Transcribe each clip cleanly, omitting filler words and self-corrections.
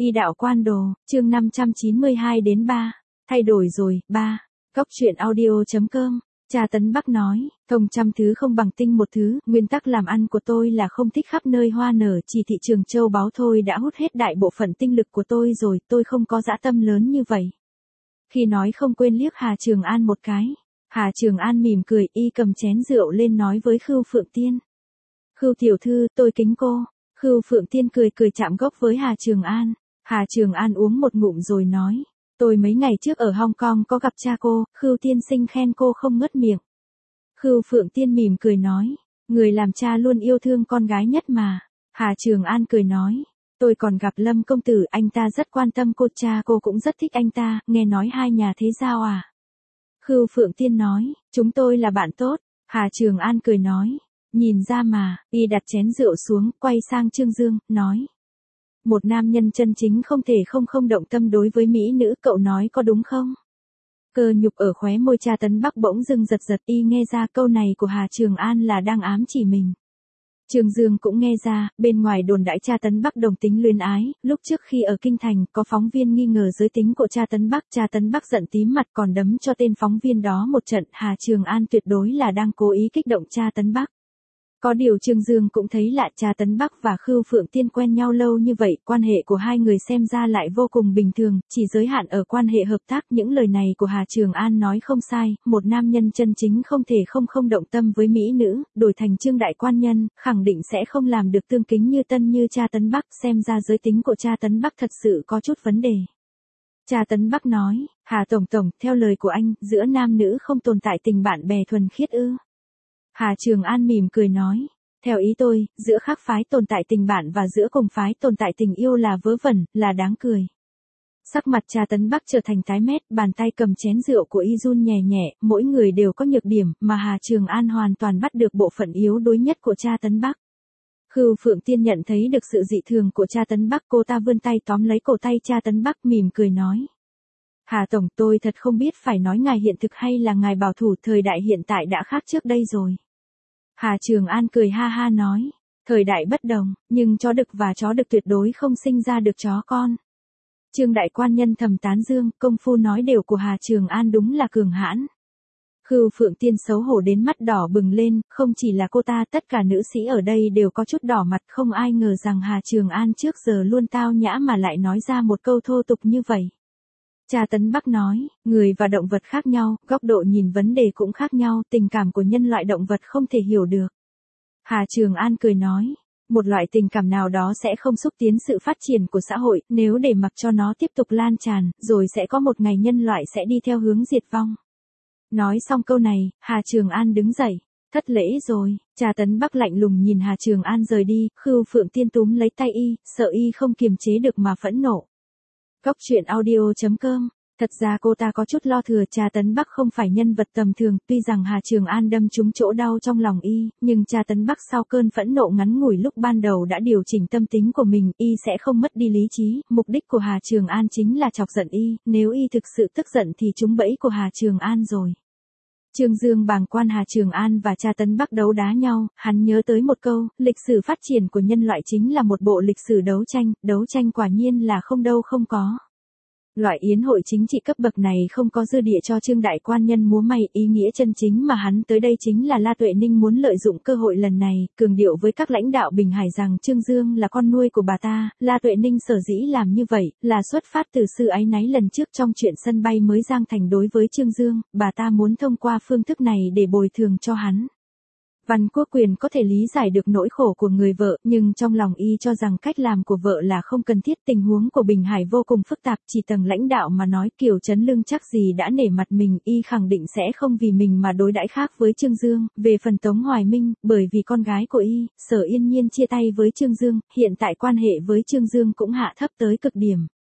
Y đạo quan đồ, chương 592 đến 3. Thay đổi rồi, 3. Góc truyện audio.com. Cha Tấn Bắc nói, công trăm thứ không bằng tinh một thứ, nguyên tắc làm ăn của tôi là không thích khắp nơi hoa nở, chỉ thị trường châu báu thôi đã hút hết đại bộ phận tinh lực của tôi rồi, tôi không có dã tâm lớn như vậy. Khi nói không quên liếc Hà Trường An một cái. Hà Trường An mỉm cười, y cầm chén rượu lên nói với Khưu Phượng Tiên. Khưu tiểu thư, tôi kính cô. Khưu Phượng Tiên cười chạm gốc với Hà Trường An. Hà Trường An uống một ngụm rồi nói. Tôi mấy ngày trước ở Hong Kong có gặp cha cô, Khưu tiên sinh khen cô không ngớt miệng. Khưu Phượng Tiên mỉm cười nói. Người làm cha luôn yêu thương con gái nhất mà. Hà Trường An cười nói. Tôi còn gặp Lâm công tử, anh ta rất quan tâm cô, cha cô cũng rất thích anh ta, nghe nói hai nhà thế giao à. Khưu Phượng Tiên nói, chúng tôi là bạn tốt. Hà Trường An cười nói. Nhìn ra mà, y đặt chén rượu xuống, quay sang Trương Dương, nói. Một nam nhân chân chính không thể không động tâm đối với mỹ nữ, cậu nói có đúng không? Cơ nhục ở khóe môi cha Tấn Bắc bỗng dưng giật, y nghe ra câu này của Hà Trường An là đang ám chỉ mình. Trương Dương cũng nghe ra, bên ngoài đồn đãi cha Tấn Bắc đồng tính luyến ái, lúc trước khi ở Kinh Thành, có phóng viên nghi ngờ giới tính của cha Tấn Bắc giận tím mặt còn đấm cho tên phóng viên đó một trận, Hà Trường An tuyệt đối là đang cố ý kích động cha Tấn Bắc. Có điều Trương Dương cũng thấy lạ, cha Tấn Bắc và Khưu Phượng Tiên quen nhau lâu như vậy, quan hệ của hai người xem ra lại vô cùng bình thường, chỉ giới hạn ở quan hệ hợp tác. Những lời này của Hà Trường An nói không sai, một nam nhân chân chính không thể không động tâm với mỹ nữ, đổi thành Trương đại quan nhân, khẳng định sẽ không làm được tương kính như tân như cha Tấn Bắc, xem ra giới tính của cha Tấn Bắc thật sự có chút vấn đề. Cha Tấn Bắc nói, Hà Tổng, theo lời của anh, giữa nam nữ không tồn tại tình bạn bè thuần khiết ư? Hà Trường An mỉm cười nói, theo ý tôi, giữa khác phái tồn tại tình bạn và giữa cùng phái tồn tại tình yêu là vớ vẩn, là đáng cười. Sắc mặt cha Tấn Bắc trở thành tái mét, bàn tay cầm chén rượu của y run nhẹ, mỗi người đều có nhược điểm, mà Hà Trường An hoàn toàn bắt được bộ phận yếu đuối nhất của cha Tấn Bắc. Khưu Phượng Tiên nhận thấy được sự dị thường của cha Tấn Bắc, cô ta vươn tay tóm lấy cổ tay cha Tấn Bắc mỉm cười nói. Hà Tổng, tôi thật không biết phải nói ngài hiện thực hay là ngài bảo thủ, thời đại hiện tại đã khác trước đây rồi. Hà Trường An cười ha ha nói, thời đại bất đồng, nhưng chó đực và chó đực tuyệt đối không sinh ra được chó con. Trương đại quan nhân thầm tán dương, công phu nói đều của Hà Trường An đúng là cường hãn. Khưu Phượng Tiên xấu hổ đến mắt đỏ bừng lên, không chỉ là cô ta, tất cả nữ sĩ ở đây đều có chút đỏ mặt, không ai ngờ rằng Hà Trường An trước giờ luôn tao nhã mà lại nói ra một câu thô tục như vậy. Cha Tấn Bắc nói, người và động vật khác nhau, góc độ nhìn vấn đề cũng khác nhau, tình cảm của nhân loại động vật không thể hiểu được. Hà Trường An cười nói, một loại tình cảm nào đó sẽ không xúc tiến sự phát triển của xã hội, nếu để mặc cho nó tiếp tục lan tràn, rồi sẽ có một ngày nhân loại sẽ đi theo hướng diệt vong. Nói xong câu này, Hà Trường An đứng dậy, thất lễ rồi, cha Tấn Bắc lạnh lùng nhìn Hà Trường An rời đi, Khưu Phượng Tiên túm lấy tay y, sợ y không kiềm chế được mà phẫn nộ. Góc truyện audio.com. Thật ra cô ta có chút lo thừa, cha Tấn Bắc không phải nhân vật tầm thường, tuy rằng Hà Trường An đâm trúng chỗ đau trong lòng y, nhưng cha Tấn Bắc sau cơn phẫn nộ ngắn ngủi lúc ban đầu đã điều chỉnh tâm tính của mình, y sẽ không mất đi lý trí, mục đích của Hà Trường An chính là chọc giận y, nếu y thực sự tức giận thì trúng bẫy của Hà Trường An rồi. Trương Dương bàng quan Hà Trường An và cha Tấn Bắc đấu đá nhau, hắn nhớ tới một câu, lịch sử phát triển của nhân loại chính là một bộ lịch sử đấu tranh quả nhiên là không đâu không có. Loại yến hội chính trị cấp bậc này không có dư địa cho Trương đại quan nhân múa may, ý nghĩa chân chính mà hắn tới đây chính là La Tuệ Ninh muốn lợi dụng cơ hội lần này, cường điệu với các lãnh đạo Bình Hải rằng Trương Dương là con nuôi của bà ta, La Tuệ Ninh sở dĩ làm như vậy, là xuất phát từ sự áy náy lần trước trong chuyện sân bay mới Giang Thành đối với Trương Dương, bà ta muốn thông qua phương thức này để bồi thường cho hắn. Văn Quốc Quyền có thể lý giải được nỗi khổ của người vợ, nhưng trong lòng y cho rằng cách làm của vợ là không cần thiết. Tình huống của Bình Hải vô cùng phức tạp, chỉ tầng lãnh đạo mà nói Kiều Trấn Lương chắc gì đã nể mặt mình, y khẳng định sẽ không vì mình mà đối đãi khác với Trương Dương. Về phần Tống Hoài Minh, bởi vì con gái của y, Sở Yên Nhiên chia tay với Trương Dương, hiện tại quan hệ với Trương Dương cũng hạ thấp tới cực điểm.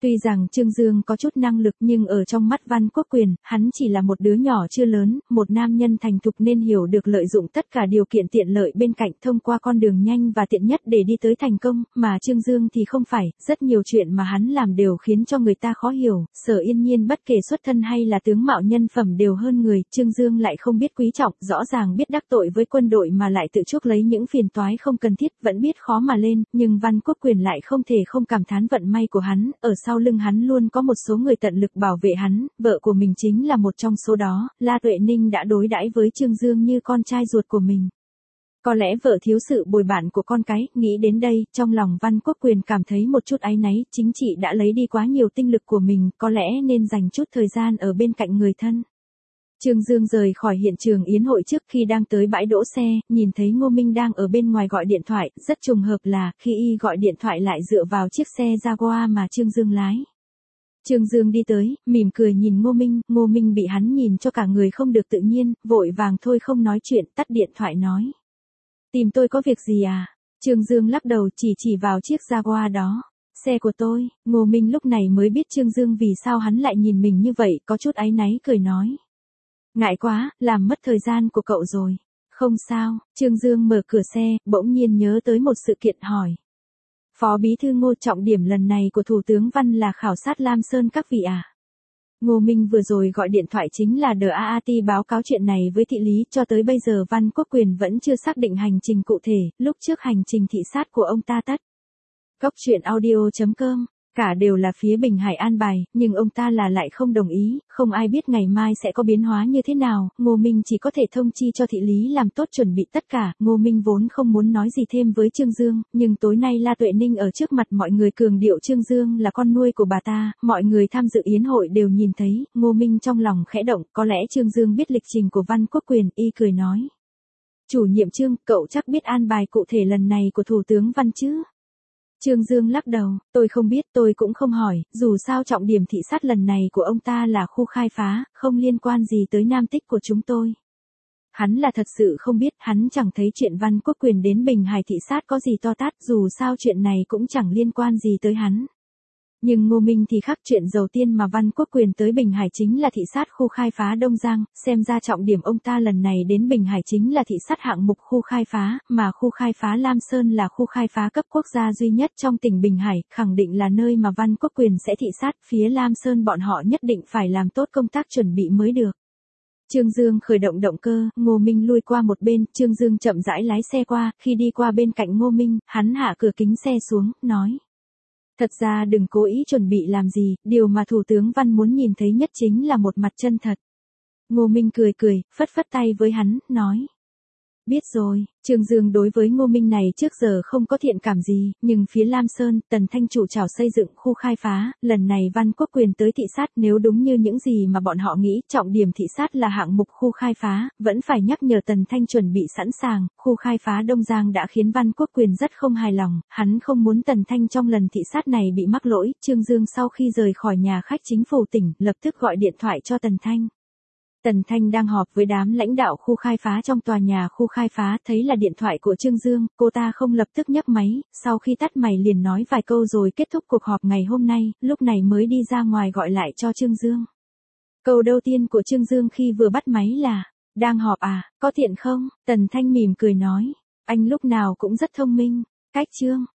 Tuy rằng Trương Dương có chút năng lực nhưng ở trong mắt Văn Quốc Quyền, hắn chỉ là một đứa nhỏ chưa lớn, một nam nhân thành thục nên hiểu được lợi dụng tất cả điều kiện tiện lợi bên cạnh thông qua con đường nhanh và tiện nhất để đi tới thành công, mà Trương Dương thì không phải, rất nhiều chuyện mà hắn làm đều khiến cho người ta khó hiểu, Sở Yên Nhiên bất kể xuất thân hay là tướng mạo nhân phẩm đều hơn người, Trương Dương lại không biết quý trọng, rõ ràng biết đắc tội với quân đội mà lại tự chuốc lấy những phiền toái không cần thiết, vẫn biết khó mà lên, nhưng Văn Quốc Quyền lại không thể không cảm thán vận may của hắn, ở sau lưng hắn luôn có một số người tận lực bảo vệ hắn, vợ của mình chính là một trong số đó, La Tuệ Ninh đã đối đãi với Trương Dương như con trai ruột của mình. Có lẽ vợ thiếu sự bồi bạn của con cái, nghĩ đến đây, trong lòng Văn Quốc Quyền cảm thấy một chút áy náy, chính trị đã lấy đi quá nhiều tinh lực của mình, có lẽ nên dành chút thời gian ở bên cạnh người thân. Trương Dương rời khỏi hiện trường yến hội trước khi đang tới bãi đỗ xe, nhìn thấy Ngô Minh đang ở bên ngoài gọi điện thoại, rất trùng hợp là, khi y gọi điện thoại lại dựa vào chiếc xe Jaguar mà Trương Dương lái. Trương Dương đi tới, mỉm cười nhìn Ngô Minh bị hắn nhìn cho cả người không được tự nhiên, vội vàng thôi không nói chuyện, tắt điện thoại nói. Tìm tôi có việc gì à? Trương Dương lắc đầu chỉ vào chiếc Jaguar đó. Xe của tôi, Ngô Minh lúc này mới biết Trương Dương vì sao hắn lại nhìn mình như vậy, có chút áy náy cười nói. Ngại quá, làm mất thời gian của cậu rồi. Không sao, Trương Dương mở cửa xe, bỗng nhiên nhớ tới một sự kiện hỏi. Phó Bí thư Ngô, trọng điểm lần này của Thủ tướng Văn là khảo sát Lam Sơn các vị à? Ngô Minh vừa rồi gọi điện thoại chính là DAAT báo cáo chuyện này với thị lý, cho tới bây giờ Văn Quốc Quyền vẫn chưa xác định hành trình cụ thể, lúc trước hành trình thị sát của ông ta tất. Cốc truyện audio.com, cả đều là phía Bình Hải an bài, nhưng ông ta lại không đồng ý, không ai biết ngày mai sẽ có biến hóa như thế nào, Ngô Minh chỉ có thể thông chi cho thị lý làm tốt chuẩn bị tất cả, Ngô Minh vốn không muốn nói gì thêm với Trương Dương, nhưng tối nay La Tuệ Ninh ở trước mặt mọi người cường điệu Trương Dương là con nuôi của bà ta, mọi người tham dự yến hội đều nhìn thấy, Ngô Minh trong lòng khẽ động, có lẽ Trương Dương biết lịch trình của Văn Quốc Quyền, y cười nói. Chủ nhiệm Trương, cậu chắc biết an bài cụ thể lần này của Thủ tướng Văn chứ? Trương Dương lắc đầu, tôi không biết, tôi cũng không hỏi, dù sao trọng điểm thị sát lần này của ông ta là khu khai phá, không liên quan gì tới Nam Tích của chúng tôi. Hắn là thật sự không biết, hắn chẳng thấy chuyện Văn Quốc Quyền đến Bình Hải thị sát có gì to tát, dù sao chuyện này cũng chẳng liên quan gì tới hắn. Nhưng Ngô Minh thì khác, chuyện đầu tiên mà Văn Quốc Quyền tới Bình Hải chính là thị sát khu khai phá Đông Giang, xem ra trọng điểm ông ta lần này đến Bình Hải chính là thị sát hạng mục khu khai phá, mà khu khai phá Lam Sơn là khu khai phá cấp quốc gia duy nhất trong tỉnh Bình Hải, khẳng định là nơi mà Văn Quốc Quyền sẽ thị sát, phía Lam Sơn bọn họ nhất định phải làm tốt công tác chuẩn bị mới được. Trương Dương khởi động động cơ, Ngô Minh lui qua một bên, Trương Dương chậm rãi lái xe qua, khi đi qua bên cạnh Ngô Minh, hắn hạ cửa kính xe xuống, nói. Thật ra đừng cố ý chuẩn bị làm gì, điều mà Thủ tướng Văn muốn nhìn thấy nhất chính là một mặt chân thật. Ngô Minh cười, phất phất tay với hắn, nói. Biết rồi, Trương Dương đối với Ngô Minh này trước giờ không có thiện cảm gì, nhưng phía Lam Sơn, Tần Thanh chủ trào xây dựng khu khai phá, lần này Văn Quốc Quyền tới thị sát, nếu đúng như những gì mà bọn họ nghĩ, trọng điểm thị sát là hạng mục khu khai phá, vẫn phải nhắc nhở Tần Thanh chuẩn bị sẵn sàng, khu khai phá Đông Giang đã khiến Văn Quốc Quyền rất không hài lòng, hắn không muốn Tần Thanh trong lần thị sát này bị mắc lỗi, Trương Dương sau khi rời khỏi nhà khách chính phủ tỉnh, lập tức gọi điện thoại cho Tần Thanh. Tần Thanh đang họp với đám lãnh đạo khu khai phá trong tòa nhà khu khai phá, thấy là điện thoại của Trương Dương, cô ta không lập tức nhấc máy, sau khi tắt máy liền nói vài câu rồi kết thúc cuộc họp ngày hôm nay, lúc này mới đi ra ngoài gọi lại cho Trương Dương. Câu đầu tiên của Trương Dương khi vừa bắt máy là, đang họp à, có tiện không? Tần Thanh mỉm cười nói, anh lúc nào cũng rất thông minh, cách Trương.